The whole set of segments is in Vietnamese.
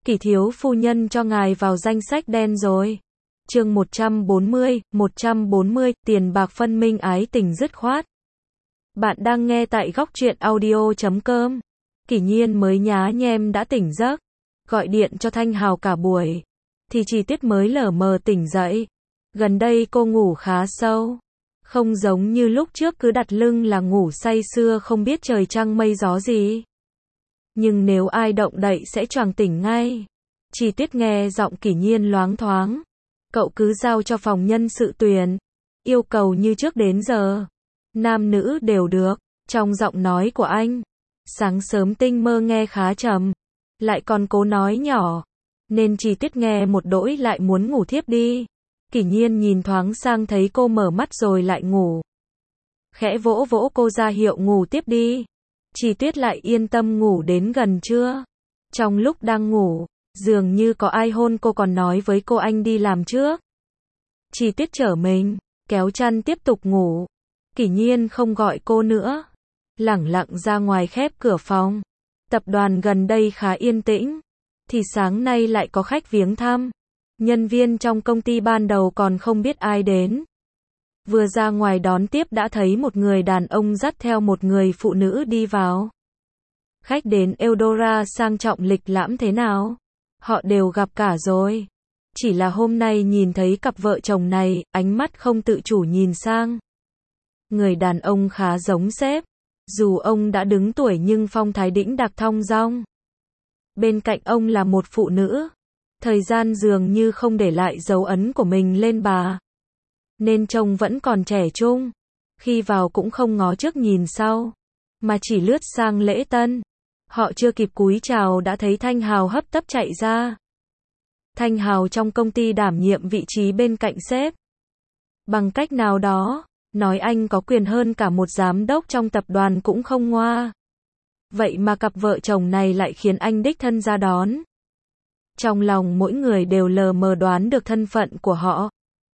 Kỷ thiếu phu nhân cho ngài vào danh sách đen rồi. Chương 140, tiền bạc phân minh ái tình dứt khoát. Bạn đang nghe tại góc truyện audio.com. Kỷ nhiên mới nhá nhem đã tỉnh giấc, gọi điện cho Thanh Hào cả buổi, thì Chi Tiết mới lờ mờ tỉnh dậy. Gần đây cô ngủ khá sâu, không giống như lúc trước cứ đặt lưng là ngủ say sưa không biết trời trăng mây gió gì. Nhưng nếu ai động đậy sẽ choàng tỉnh ngay. Chi Tiết nghe giọng Kỷ nhiên loáng thoáng. Cậu cứ giao cho phòng nhân sự tuyển. Yêu cầu như trước đến giờ. Nam nữ đều được. Trong giọng nói của anh, sáng sớm tinh mơ nghe khá trầm. Lại còn cố nói nhỏ. Nên Chi Tiết nghe một đỗi lại muốn ngủ thiếp đi. Kỷ nhiên nhìn thoáng sang thấy cô mở mắt rồi lại ngủ. Khẽ vỗ vỗ cô ra hiệu ngủ tiếp đi. Chi Tiết lại yên tâm ngủ đến gần trưa. Trong lúc đang ngủ, dường như có ai hôn cô còn nói với cô anh đi làm trước. Chi Tiết trở mình, kéo chăn tiếp tục ngủ. Kỷ nhiên không gọi cô nữa. Lẳng lặng ra ngoài khép cửa phòng. Tập đoàn gần đây khá yên tĩnh. Thì sáng nay lại có khách viếng thăm. Nhân viên trong công ty ban đầu còn không biết ai đến. Vừa ra ngoài đón tiếp đã thấy một người đàn ông dắt theo một người phụ nữ đi vào. Khách đến Eldora sang trọng lịch lãm thế nào? Họ đều gặp cả rồi. Chỉ là hôm nay nhìn thấy cặp vợ chồng này, ánh mắt không tự chủ nhìn sang. Người đàn ông khá giống sếp. Dù ông đã đứng tuổi nhưng phong thái đĩnh đạc thong dong. Bên cạnh ông là một phụ nữ. Thời gian dường như không để lại dấu ấn của mình lên bà. Nên trông vẫn còn trẻ trung. Khi vào cũng không ngó trước nhìn sau, mà chỉ lướt sang lễ tân. Họ chưa kịp cúi chào đã thấy Thanh Hào hấp tấp chạy ra. Thanh Hào trong công ty đảm nhiệm vị trí bên cạnh sếp. Bằng cách nào đó, nói anh có quyền hơn cả một giám đốc trong tập đoàn cũng không ngoa. Vậy mà cặp vợ chồng này lại khiến anh đích thân ra đón. Trong lòng mỗi người đều lờ mờ đoán được thân phận của họ,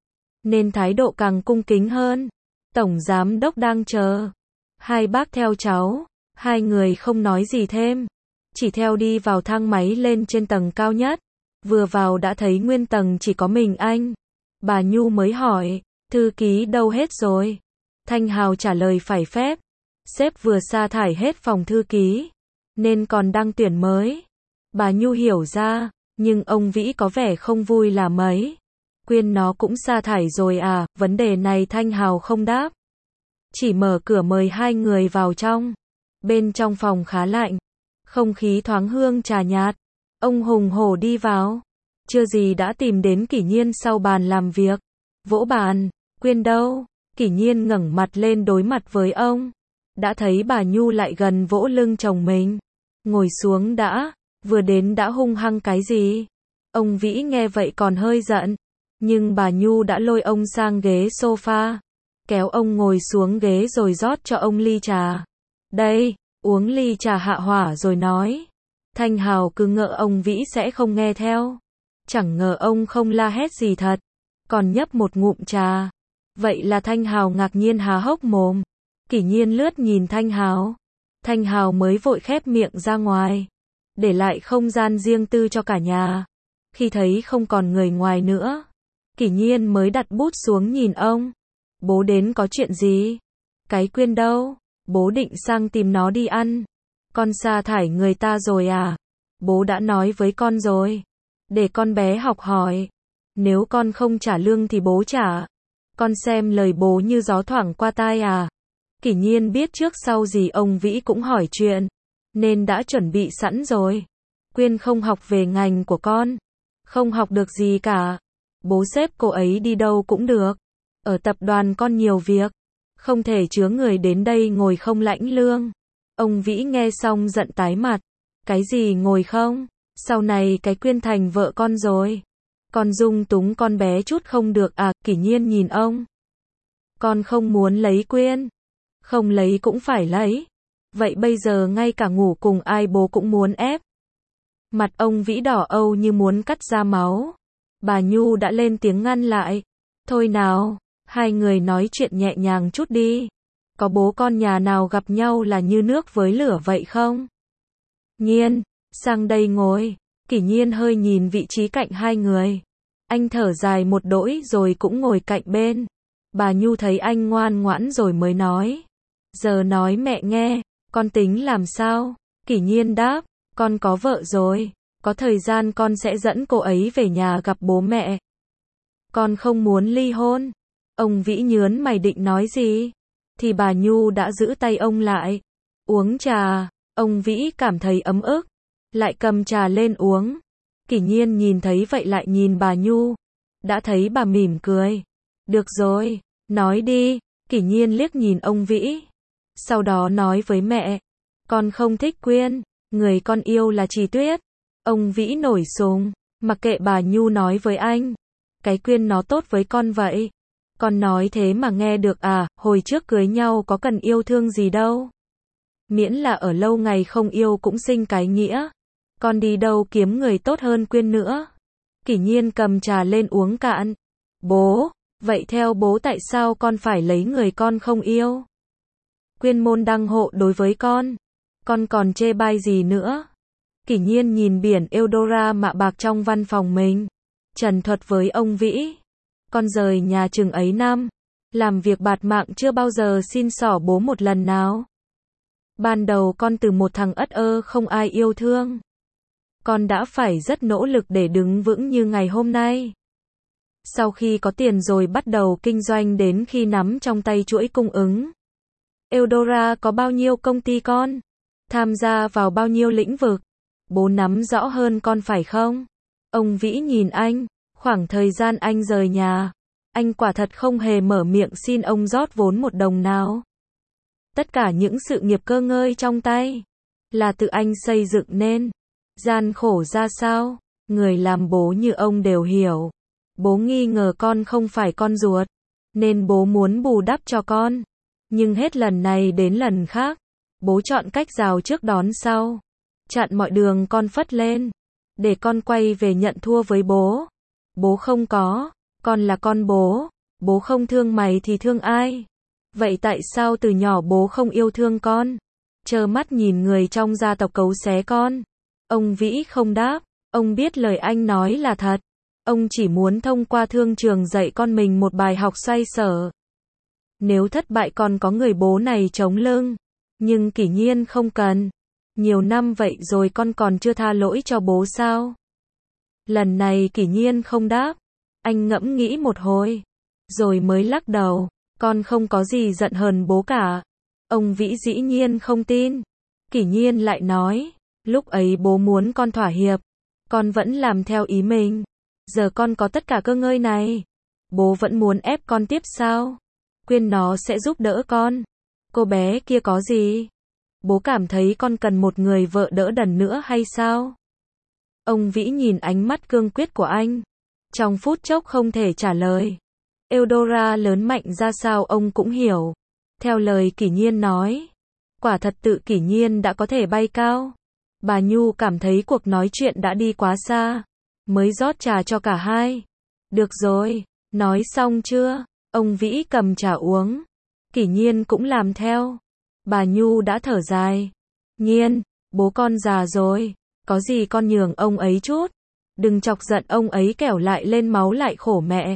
nên thái độ càng cung kính hơn. Tổng giám đốc đang chờ. Hai bác theo cháu. Hai người không nói gì thêm, chỉ theo đi vào thang máy lên trên tầng cao nhất. Vừa vào đã thấy nguyên tầng chỉ có mình anh. Bà Nhu mới hỏi, thư ký đâu hết rồi? Thanh Hào trả lời phải phép. Sếp vừa sa thải hết phòng thư ký, nên còn đang tuyển mới. Bà Nhu hiểu ra, nhưng ông Vĩ có vẻ không vui là mấy. Quyên nó cũng sa thải rồi à? Vấn đề này Thanh Hào không đáp. Chỉ mở cửa mời hai người vào trong. Bên trong phòng khá lạnh. Không khí thoáng hương trà nhạt. Ông hùng hổ đi vào. Chưa gì đã tìm đến Kỷ nhiên sau bàn làm việc. Vỗ bàn. Quyên đâu? Kỷ nhiên ngẩng mặt lên đối mặt với ông. Đã thấy bà Nhu lại gần vỗ lưng chồng mình. Ngồi xuống đã. Vừa đến đã hung hăng cái gì? Ông Vĩ nghe vậy còn hơi giận. Nhưng bà Nhu đã lôi ông sang ghế sofa. Kéo ông ngồi xuống ghế rồi rót cho ông ly trà. Đây, uống ly trà hạ hỏa rồi nói. Thanh Hào cứ ngỡ ông Vĩ sẽ không nghe theo. Chẳng ngờ ông không la hét gì thật. Còn nhấp một ngụm trà. Vậy là Thanh Hào ngạc nhiên há hốc mồm. Kỷ nhiên lướt nhìn Thanh Hào. Thanh Hào mới vội khép miệng ra ngoài. Để lại không gian riêng tư cho cả nhà. Khi thấy không còn người ngoài nữa, Kỷ nhiên mới đặt bút xuống nhìn ông. Bố đến có chuyện gì? Cái Quyên đâu? Bố định sang tìm nó đi ăn. Con sa thải người ta rồi à? Bố đã nói với con rồi. Để con bé học hỏi. Nếu con không trả lương thì bố trả. Con xem lời bố như gió thoảng qua tai à? Kỷ nhiên biết trước sau gì ông Vĩ cũng hỏi chuyện, nên đã chuẩn bị sẵn rồi. Quyên không học về ngành của con. Không học được gì cả. Bố xếp cô ấy đi đâu cũng được. Ở tập đoàn con nhiều việc. Không thể chứa người đến đây ngồi không lãnh lương. Ông Vĩ nghe xong giận tái mặt. Cái gì ngồi không? Sau này cái Quyên thành vợ con rồi. Con dung túng con bé chút không được à? Kỷ nhiên nhìn ông. Con không muốn lấy Quyên. Không lấy cũng phải lấy. Vậy bây giờ ngay cả ngủ cùng ai bố cũng muốn ép. Mặt ông Vĩ đỏ âu như muốn cắt ra máu. Bà Nhu đã lên tiếng ngăn lại. Thôi nào, hai người nói chuyện nhẹ nhàng chút đi. Có bố con nhà nào gặp nhau là như nước với lửa vậy không? Nhiên, sang đây ngồi. Kỷ Nhiên hơi nhìn vị trí cạnh hai người. Anh thở dài một đỗi rồi cũng ngồi cạnh bên. Bà Nhu thấy anh ngoan ngoãn rồi mới nói. Giờ nói mẹ nghe, con tính làm sao? Kỷ Nhiên đáp, con có vợ rồi. Có thời gian con sẽ dẫn cô ấy về nhà gặp bố mẹ. Con không muốn ly hôn. Ông Vĩ nhớn mày định nói gì? Thì bà Nhu đã giữ tay ông lại. Uống trà. Ông Vĩ cảm thấy ấm ức. Lại cầm trà lên uống. Kỷ Nhiên nhìn thấy vậy lại nhìn bà Nhu. Đã thấy bà mỉm cười. Được rồi, nói đi. Kỷ Nhiên liếc nhìn ông Vĩ. Sau đó nói với mẹ. Con không thích Quyên. Người con yêu là Trì Tuyết. Ông Vĩ nổi sùng. Mặc kệ bà Nhu nói với anh. Cái Quyên nó tốt với con vậy. Con nói thế mà nghe được à, hồi trước cưới nhau có cần yêu thương gì đâu. Miễn là ở lâu ngày không yêu cũng sinh cái nghĩa. Con đi đâu kiếm người tốt hơn Quyên nữa. Kỷ Nhiên cầm trà lên uống cạn. Bố, vậy theo bố tại sao con phải lấy người con không yêu? Quyên môn đăng hộ đối với con còn chê bai gì nữa? Kỷ Nhiên nhìn biển Eldora mạ bạc trong văn phòng mình. Trần thuật với ông Vĩ. Con rời nhà chừng ấy năm. Làm việc bạt mạng chưa bao giờ xin xỏ bố một lần nào. Ban đầu con từ một thằng ất ơ không ai yêu thương. Con đã phải rất nỗ lực để đứng vững như ngày hôm nay. Sau khi có tiền rồi bắt đầu kinh doanh đến khi nắm trong tay chuỗi cung ứng. Eldora có bao nhiêu công ty con? Tham gia vào bao nhiêu lĩnh vực? Bố nắm rõ hơn con phải không? Ông Vĩ nhìn anh. Khoảng thời gian anh rời nhà, anh quả thật không hề mở miệng xin ông rót vốn một đồng nào. Tất cả những sự nghiệp cơ ngơi trong tay là tự anh xây dựng nên. Gian khổ ra sao, người làm bố như ông đều hiểu. Bố nghi ngờ con không phải con ruột, nên bố muốn bù đắp cho con. Nhưng hết lần này đến lần khác, bố chọn cách rào trước đón sau. Chặn mọi đường con phất lên, để con quay về nhận thua với bố. Bố không có, con là con bố. Bố không thương mày thì thương ai? Vậy tại sao từ nhỏ bố không yêu thương con? Trơ mắt nhìn người trong gia tộc cấu xé con. Ông Vĩ không đáp. Ông biết lời anh nói là thật. Ông chỉ muốn thông qua thương trường dạy con mình một bài học xoay sở. Nếu thất bại còn có người bố này chống lưng. Nhưng Kỷ Nhiên không cần. Nhiều năm vậy rồi con còn chưa tha lỗi cho bố sao? Lần này Kỷ Nhiên không đáp. Anh ngẫm nghĩ một hồi. Rồi mới lắc đầu. Con không có gì giận hờn bố cả. Ông Vĩ dĩ nhiên không tin. Kỷ Nhiên lại nói. Lúc ấy bố muốn con thỏa hiệp. Con vẫn làm theo ý mình. Giờ con có tất cả cơ ngơi này. Bố vẫn muốn ép con tiếp sao? Quyên nó sẽ giúp đỡ con. Cô bé kia có gì? Bố cảm thấy con cần một người vợ đỡ đần nữa hay sao? Ông Vĩ nhìn ánh mắt cương quyết của anh. Trong phút chốc không thể trả lời. Eldora lớn mạnh ra sao ông cũng hiểu. Theo lời Kỷ Nhiên nói. Quả thật tự Kỷ Nhiên đã có thể bay cao. Bà Nhu cảm thấy cuộc nói chuyện đã đi quá xa. Mới rót trà cho cả hai. Được rồi, nói xong chưa? Ông Vĩ cầm trà uống. Kỷ Nhiên cũng làm theo. Bà Nhu đã thở dài. Nhiên, bố con già rồi. Có gì con nhường ông ấy chút. Đừng chọc giận ông ấy kẻo lại lên máu lại khổ mẹ.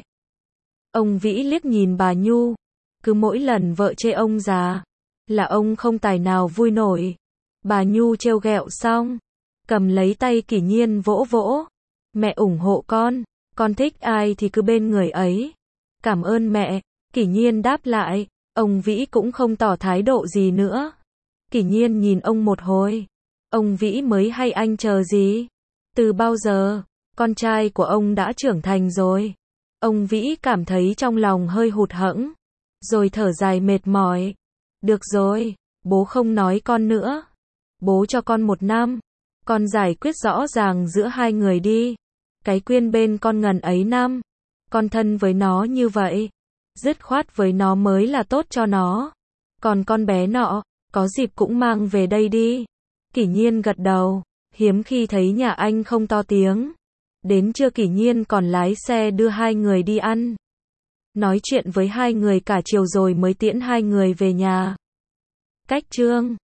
Ông Vĩ liếc nhìn bà Nhu. Cứ mỗi lần vợ chê ông già, là ông không tài nào vui nổi. Bà Nhu trêu ghẹo xong, cầm lấy tay Kỷ Nhiên vỗ vỗ. Mẹ ủng hộ con thích ai thì cứ bên người ấy. Cảm ơn mẹ, Kỷ Nhiên đáp lại. Ông Vĩ cũng không tỏ thái độ gì nữa. Kỷ Nhiên nhìn ông một hồi. Ông Vĩ mới hay anh chờ gì? Từ bao giờ? Con trai của ông đã trưởng thành rồi. Ông Vĩ cảm thấy trong lòng hơi hụt hẫng. Rồi thở dài mệt mỏi. Được rồi, bố không nói con nữa. Bố cho con 1 năm. Con giải quyết rõ ràng giữa hai người đi. Cái Quyên bên con ngần ấy năm. Con thân với nó như vậy. Dứt khoát với nó mới là tốt cho nó. Còn con bé nọ, có dịp cũng mang về đây đi. Kỷ Nhiên gật đầu. Hiếm khi thấy nhà anh không to tiếng. Đến trưa Kỷ Nhiên còn lái xe đưa hai người đi ăn. Nói chuyện với hai người cả chiều rồi mới tiễn hai người về nhà. Cách chương